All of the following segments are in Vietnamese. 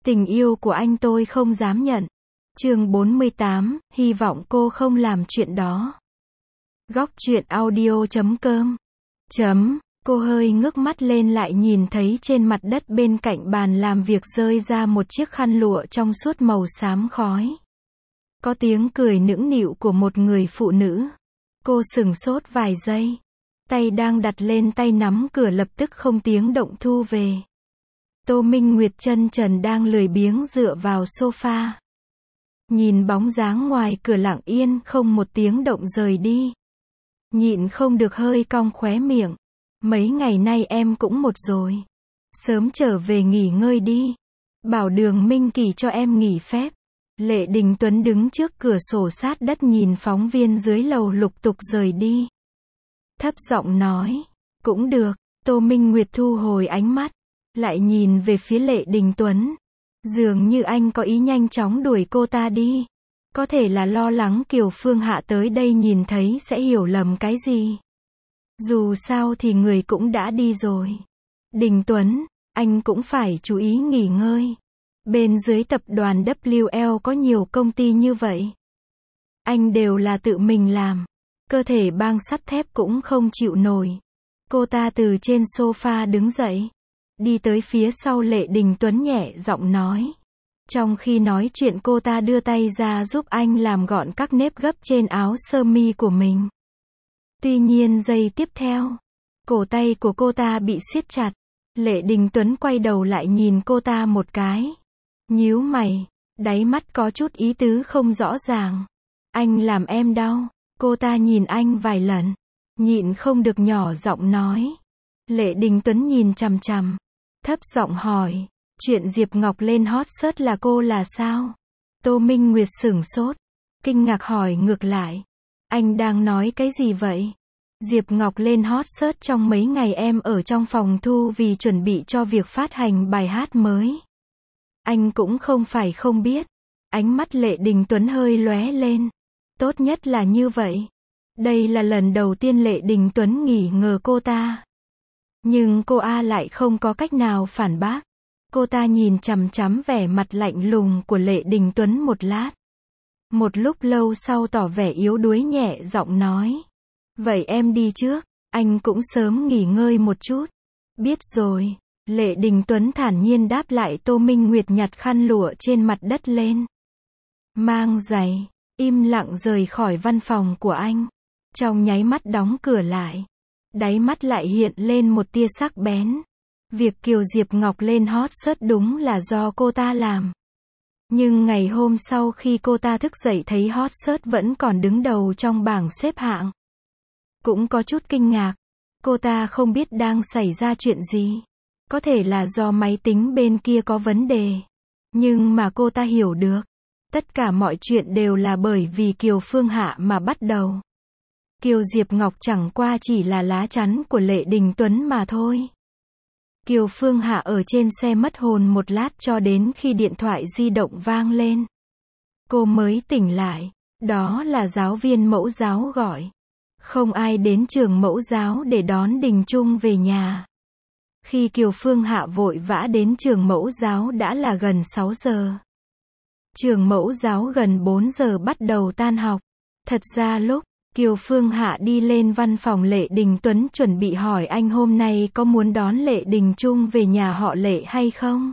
Tình yêu của anh tôi không dám nhận. Chương 48, hy vọng cô không làm chuyện đó. Góc truyện audio.com. Cô hơi ngước mắt lên lại nhìn thấy trên mặt đất bên cạnh bàn làm việc rơi ra một chiếc khăn lụa trong suốt màu xám khói. Có tiếng cười nũng nịu của một người phụ nữ. Cô sửng sốt vài giây. Tay đang đặt lên tay nắm cửa lập tức không tiếng động thu về. Tô Minh Nguyệt chân trần đang lười biếng dựa vào sofa. Nhìn bóng dáng ngoài cửa lặng yên không một tiếng động rời đi. Nhịn không được hơi cong khóe miệng. Mấy ngày nay em cũng một rồi. Sớm trở về nghỉ ngơi đi. Bảo Đường Minh Kỳ cho em nghỉ phép. Lệ Đình Tuấn đứng trước cửa sổ sát đất nhìn phóng viên dưới lầu lục tục rời đi. Thấp giọng nói, cũng được. Tô Minh Nguyệt thu hồi ánh mắt, lại nhìn về phía Lệ Đình Tuấn. Dường như anh có ý nhanh chóng đuổi cô ta đi. Có thể là lo lắng Kiều Phương Hạ tới đây nhìn thấy sẽ hiểu lầm cái gì. Dù sao thì người cũng đã đi rồi. Đình Tuấn, anh cũng phải chú ý nghỉ ngơi. Bên dưới tập đoàn WL có nhiều công ty như vậy. Anh đều là tự mình làm. Cơ thể băng sắt thép cũng không chịu nổi. Cô ta từ trên sofa đứng dậy. Đi tới phía sau Lệ Đình Tuấn nhẹ giọng nói. Trong khi nói chuyện cô ta đưa tay ra giúp anh làm gọn các nếp gấp trên áo sơ mi của mình. Tuy nhiên giây tiếp theo, cổ tay của cô ta bị siết chặt. Lệ Đình Tuấn quay đầu lại nhìn cô ta một cái. Nhíu mày, đáy mắt có chút ý tứ không rõ ràng. Anh làm em đau. Cô ta nhìn anh vài lần, nhịn không được nhỏ giọng nói. Lệ Đình Tuấn nhìn chằm chằm, thấp giọng hỏi, chuyện Diệp Ngọc lên hot search là cô là sao? Tô Minh Nguyệt sửng sốt, kinh ngạc hỏi ngược lại. Anh đang nói cái gì vậy? Diệp Ngọc lên hot search trong mấy ngày em ở trong phòng thu vì chuẩn bị cho việc phát hành bài hát mới. Anh cũng không phải không biết. Ánh mắt Lệ Đình Tuấn hơi lóe lên. Tốt nhất là như vậy. Đây là lần đầu tiên Lệ Đình Tuấn nghi ngờ cô ta. Nhưng cô lại không có cách nào phản bác. Cô ta nhìn chằm chằm vẻ mặt lạnh lùng của Lệ Đình Tuấn một lát. Một lúc lâu sau tỏ vẻ yếu đuối nhẹ giọng nói. Vậy em đi trước, anh cũng sớm nghỉ ngơi một chút. Biết rồi. Lệ Đình Tuấn thản nhiên đáp lại. Tô Minh Nguyệt nhặt khăn lụa trên mặt đất lên. Mang giày. Im lặng rời khỏi văn phòng của anh. Trong nháy mắt đóng cửa lại. Đáy mắt lại hiện lên một tia sắc bén. Việc Kiều Diệp Ngọc lên hot search đúng là do cô ta làm. Nhưng ngày hôm sau khi cô ta thức dậy thấy hot search vẫn còn đứng đầu trong bảng xếp hạng. Cũng có chút kinh ngạc. Cô ta không biết đang xảy ra chuyện gì. Có thể là do máy tính bên kia có vấn đề. Nhưng mà cô ta hiểu được. Tất cả mọi chuyện đều là bởi vì Kiều Phương Hạ mà bắt đầu. Kiều Diệp Ngọc chẳng qua chỉ là lá chắn của Lệ Đình Tuấn mà thôi. Kiều Phương Hạ ở trên xe mất hồn một lát cho đến khi điện thoại di động vang lên. Cô mới tỉnh lại. Đó là giáo viên mẫu giáo gọi. Không ai đến trường mẫu giáo để đón Đình Trung về nhà. Khi Kiều Phương Hạ vội vã đến trường mẫu giáo đã là gần 6 giờ. Trường mẫu giáo gần 4 giờ bắt đầu tan học. Thật ra lúc Kiều Phương Hạ đi lên văn phòng Lệ Đình Tuấn chuẩn bị hỏi anh hôm nay có muốn đón Lệ Đình Trung về nhà họ Lệ hay không.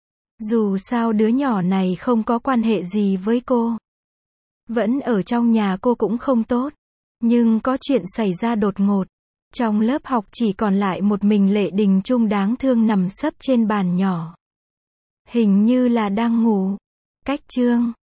Dù sao đứa nhỏ này không có quan hệ gì với cô. Vẫn ở trong nhà cô cũng không tốt. Nhưng có chuyện xảy ra đột ngột. Trong lớp học chỉ còn lại một mình Lệ Đình Trung đáng thương nằm sấp trên bàn nhỏ. Hình như là đang ngủ. Cách chương